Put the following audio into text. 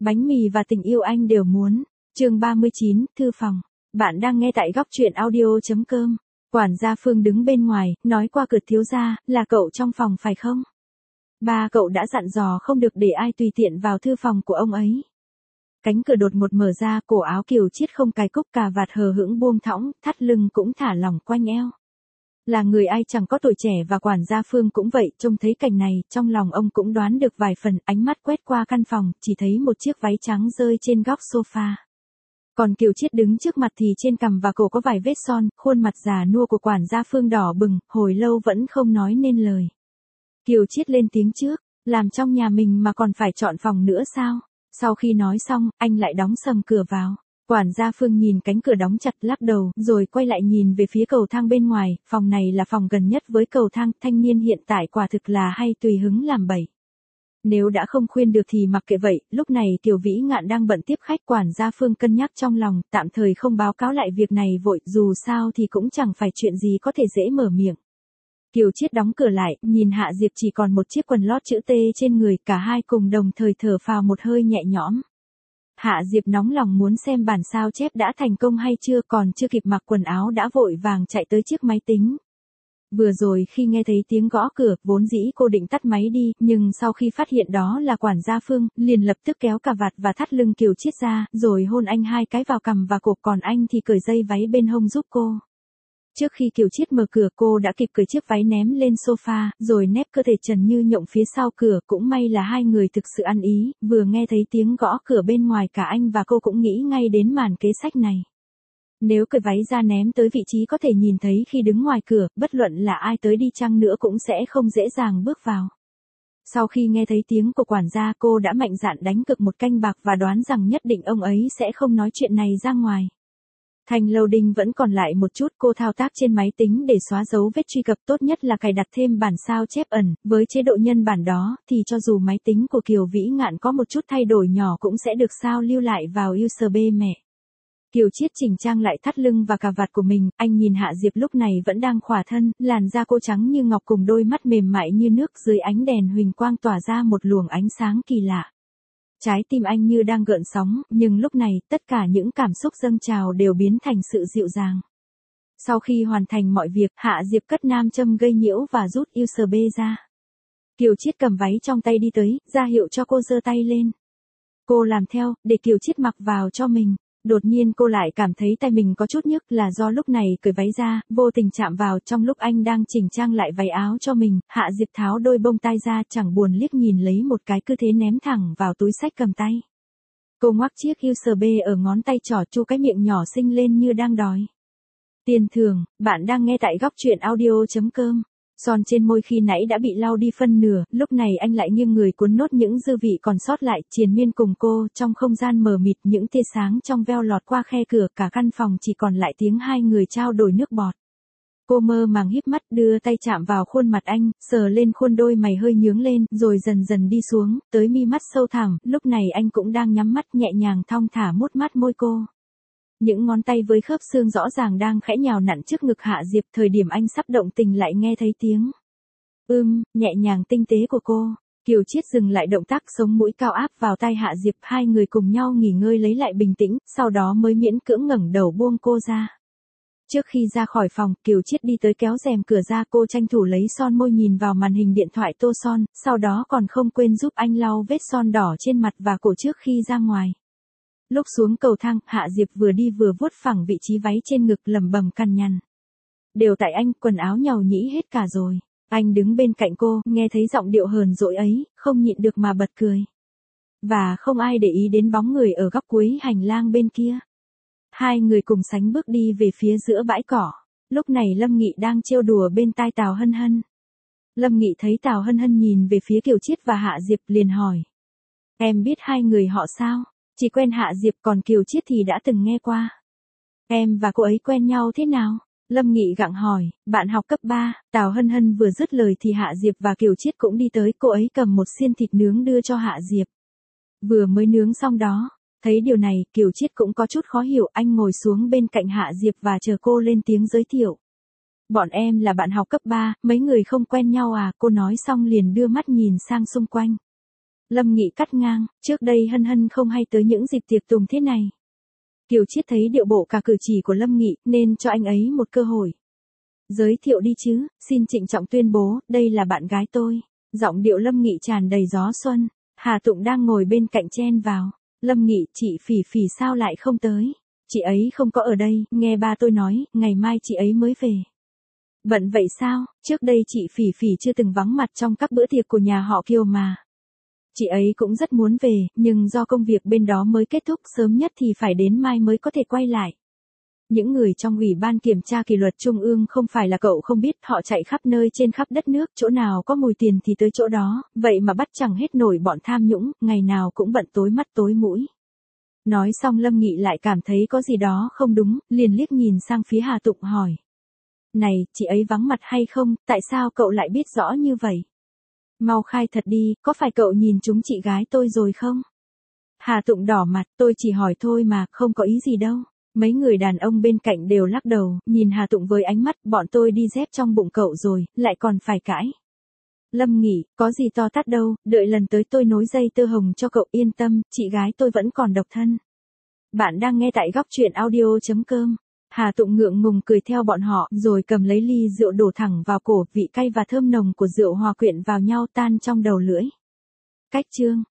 Bánh mì và tình yêu anh đều muốn. Chương 39, thư phòng. Bạn đang nghe tại góc truyện audio.com. Quản gia Phương đứng bên ngoài, nói qua cửa thiếu gia, là cậu trong phòng phải không? Ba cậu đã dặn dò không được để ai tùy tiện vào thư phòng của ông ấy. Cánh cửa đột ngột mở ra, cổ áo Kiều Chiết không cài cúc, cà vạt hờ hững buông thõng, thắt lưng cũng thả lỏng quanh eo. Là người ai chẳng có tuổi trẻ và quản gia Phương cũng vậy, trông thấy cảnh này, trong lòng ông cũng đoán được vài phần, ánh mắt quét qua căn phòng, chỉ thấy một chiếc váy trắng rơi trên góc sofa. Còn Kiều Chiết đứng trước mặt thì trên cằm và cổ có vài vết son, khuôn mặt già nua của quản gia Phương đỏ bừng, hồi lâu vẫn không nói nên lời. Kiều Chiết lên tiếng trước, làm trong nhà mình mà còn phải chọn phòng nữa sao? Sau khi nói xong, anh lại đóng sầm cửa vào. Quản gia Phương nhìn cánh cửa đóng chặt lắc đầu, rồi quay lại nhìn về phía cầu thang bên ngoài, phòng này là phòng gần nhất với cầu thang, thanh niên hiện tại quả thực là hay tùy hứng làm bậy. Nếu đã không khuyên được thì mặc kệ vậy, lúc này Kiều Vĩ Ngạn đang bận tiếp khách, quản gia Phương cân nhắc trong lòng, tạm thời không báo cáo lại việc này vội, dù sao thì cũng chẳng phải chuyện gì có thể dễ mở miệng. Kiều Chiết đóng cửa lại, nhìn Hạ Diệp chỉ còn một chiếc quần lót chữ T trên người, cả hai cùng đồng thời thở phào một hơi nhẹ nhõm. Hạ Diệp nóng lòng muốn xem bản sao chép đã thành công hay chưa, còn chưa kịp mặc quần áo đã vội vàng chạy tới chiếc máy tính. Vừa rồi khi nghe thấy tiếng gõ cửa, vốn dĩ cô định tắt máy đi, nhưng sau khi phát hiện đó là quản gia Phương, liền lập tức kéo cà vạt và thắt lưng Kiều Chiết ra, rồi hôn anh hai cái vào cằm và cổ, còn anh thì cởi dây váy bên hông giúp cô. Trước khi Kiều Chiết mở cửa, cô đã kịp cởi chiếc váy ném lên sofa, rồi nép cơ thể trần như nhộng phía sau cửa, cũng may là hai người thực sự ăn ý, vừa nghe thấy tiếng gõ cửa bên ngoài cả anh và cô cũng nghĩ ngay đến màn kế sách này. Nếu cởi váy ra ném tới vị trí có thể nhìn thấy khi đứng ngoài cửa, bất luận là ai tới đi chăng nữa cũng sẽ không dễ dàng bước vào. Sau khi nghe thấy tiếng của quản gia, cô đã mạnh dạn đánh cược một canh bạc và đoán rằng nhất định ông ấy sẽ không nói chuyện này ra ngoài. Thành lâu đinh vẫn còn lại một chút, cô thao tác trên máy tính để xóa dấu vết truy cập, tốt nhất là cài đặt thêm bản sao chép ẩn, với chế độ nhân bản đó, thì cho dù máy tính của Kiều Vĩ Ngạn có một chút thay đổi nhỏ cũng sẽ được sao lưu lại vào USB mẹ. Kiều Chiết chỉnh trang lại thắt lưng và cà vạt của mình, anh nhìn Hạ Diệp lúc này vẫn đang khỏa thân, làn da cô trắng như ngọc cùng đôi mắt mềm mại như nước, dưới ánh đèn huỳnh quang tỏa ra một luồng ánh sáng kỳ lạ. Trái tim anh như đang gợn sóng, nhưng lúc này, tất cả những cảm xúc dâng trào đều biến thành sự dịu dàng. Sau khi hoàn thành mọi việc, Hạ Diệp cất nam châm gây nhiễu và rút USB ra. Kiều Chiết cầm váy trong tay đi tới, ra hiệu cho cô giơ tay lên. Cô làm theo, để Kiều Chiết mặc vào cho mình. Đột nhiên cô lại cảm thấy tay mình có chút nhức, là do lúc này cởi váy ra, vô tình chạm vào, trong lúc anh đang chỉnh trang lại váy áo cho mình, Hạ Diệp tháo đôi bông tai ra, chẳng buồn liếc nhìn lấy một cái, cứ thế ném thẳng vào túi xách cầm tay. Cô ngoắc chiếc USB ở ngón tay trỏ, chu cái miệng nhỏ xinh lên như đang đói. Tiền thưởng, bạn đang nghe tại góc truyện audio.com. Son trên môi khi nãy đã bị lau đi phân nửa, lúc này anh lại nghiêng người cuốn nốt những dư vị còn sót lại, triền miên cùng cô, trong không gian mờ mịt những tia sáng trong veo lọt qua khe cửa, cả căn phòng chỉ còn lại tiếng hai người trao đổi nước bọt. Cô mơ màng híp mắt, đưa tay chạm vào khuôn mặt anh, sờ lên khuôn đôi mày hơi nhướng lên, rồi dần dần đi xuống, tới mi mắt sâu thẳm, lúc này anh cũng đang nhắm mắt nhẹ nhàng thong thả mút mát môi cô. Những ngón tay với khớp xương rõ ràng đang khẽ nhào nặn trước ngực Hạ Diệp, thời điểm anh sắp động tình lại nghe thấy tiếng nhẹ nhàng tinh tế của cô. Kiều Chiết dừng lại động tác, sống mũi cao áp vào tai Hạ Diệp, hai người cùng nhau nghỉ ngơi lấy lại bình tĩnh, sau đó mới miễn cưỡng ngẩng đầu buông cô ra. Trước khi ra khỏi phòng, Kiều Chiết đi tới kéo rèm cửa ra, cô tranh thủ lấy son môi nhìn vào màn hình điện thoại tô son, sau đó còn không quên giúp anh lau vết son đỏ trên mặt và cổ trước khi ra ngoài. Lúc xuống cầu thang, Hạ Diệp vừa đi vừa vuốt phẳng vị trí váy trên ngực, lẩm bẩm cằn nhằn. Đều tại anh, quần áo nhàu nhĩ hết cả rồi. Anh đứng bên cạnh cô, nghe thấy giọng điệu hờn dỗi ấy, không nhịn được mà bật cười. Và không ai để ý đến bóng người ở góc cuối hành lang bên kia. Hai người cùng sánh bước đi về phía giữa bãi cỏ. Lúc này Lâm Nghị đang trêu đùa bên tai Tào Hân Hân. Lâm Nghị thấy Tào Hân Hân nhìn về phía Kiều Chiết và Hạ Diệp liền hỏi. Em biết hai người họ sao? Chỉ quen Hạ Diệp, còn Kiều Chiết thì đã từng nghe qua. Em và cô ấy quen nhau thế nào? Lâm Nghị gặng hỏi, bạn học cấp 3, Tào Hân Hân vừa dứt lời thì Hạ Diệp và Kiều Chiết cũng đi tới, cô ấy cầm một xiên thịt nướng đưa cho Hạ Diệp. Vừa mới nướng xong đó, thấy điều này, Kiều Chiết cũng có chút khó hiểu, anh ngồi xuống bên cạnh Hạ Diệp và chờ cô lên tiếng giới thiệu. Bọn em là bạn học cấp 3, mấy người không quen nhau à, cô nói xong liền đưa mắt nhìn sang xung quanh. Lâm Nghị cắt ngang, trước đây Hân Hân không hay tới những dịp tiệc tùng thế này. Kiều Chiết thấy điệu bộ cả cử chỉ của Lâm Nghị nên cho anh ấy một cơ hội. Giới thiệu đi chứ, xin trịnh trọng tuyên bố, đây là bạn gái tôi. Giọng điệu Lâm Nghị tràn đầy gió xuân. Hà Tụng đang ngồi bên cạnh chen vào. Lâm Nghị, chị Phỉ Phỉ sao lại không tới? Chị ấy không có ở đây, nghe ba tôi nói, ngày mai chị ấy mới về. Bận vậy sao, trước đây chị Phỉ Phỉ chưa từng vắng mặt trong các bữa tiệc của nhà họ Kiều mà. Chị ấy cũng rất muốn về, nhưng do công việc bên đó mới kết thúc, sớm nhất thì phải đến mai mới có thể quay lại. Những người trong Ủy ban Kiểm tra Kỷ luật Trung ương không phải là cậu không biết, họ chạy khắp nơi trên khắp đất nước, chỗ nào có mùi tiền thì tới chỗ đó, vậy mà bắt chẳng hết nổi bọn tham nhũng, ngày nào cũng bận tối mắt tối mũi. Nói xong Lâm Nghị lại cảm thấy có gì đó không đúng, liền liếc nhìn sang phía Hà Tụng hỏi. Này, chị ấy vắng mặt hay không, tại sao cậu lại biết rõ như vậy? Mau khai thật đi, có phải cậu nhìn trúng chị gái tôi rồi không? Hà Tụng đỏ mặt, tôi chỉ hỏi thôi mà, không có ý gì đâu. Mấy người đàn ông bên cạnh đều lắc đầu, nhìn Hà Tụng với ánh mắt, bọn tôi đi dép trong bụng cậu rồi, lại còn phải cãi. Lâm Nghị, có gì to tát đâu, đợi lần tới tôi nối dây tơ hồng cho cậu, yên tâm, chị gái tôi vẫn còn độc thân. Bạn đang nghe tại góc truyện audio.com. Hà Tụng ngượng ngùng cười theo bọn họ, rồi cầm lấy ly rượu đổ thẳng vào cổ, vị cay và thơm nồng của rượu hòa quyện vào nhau tan trong đầu lưỡi. Cách chương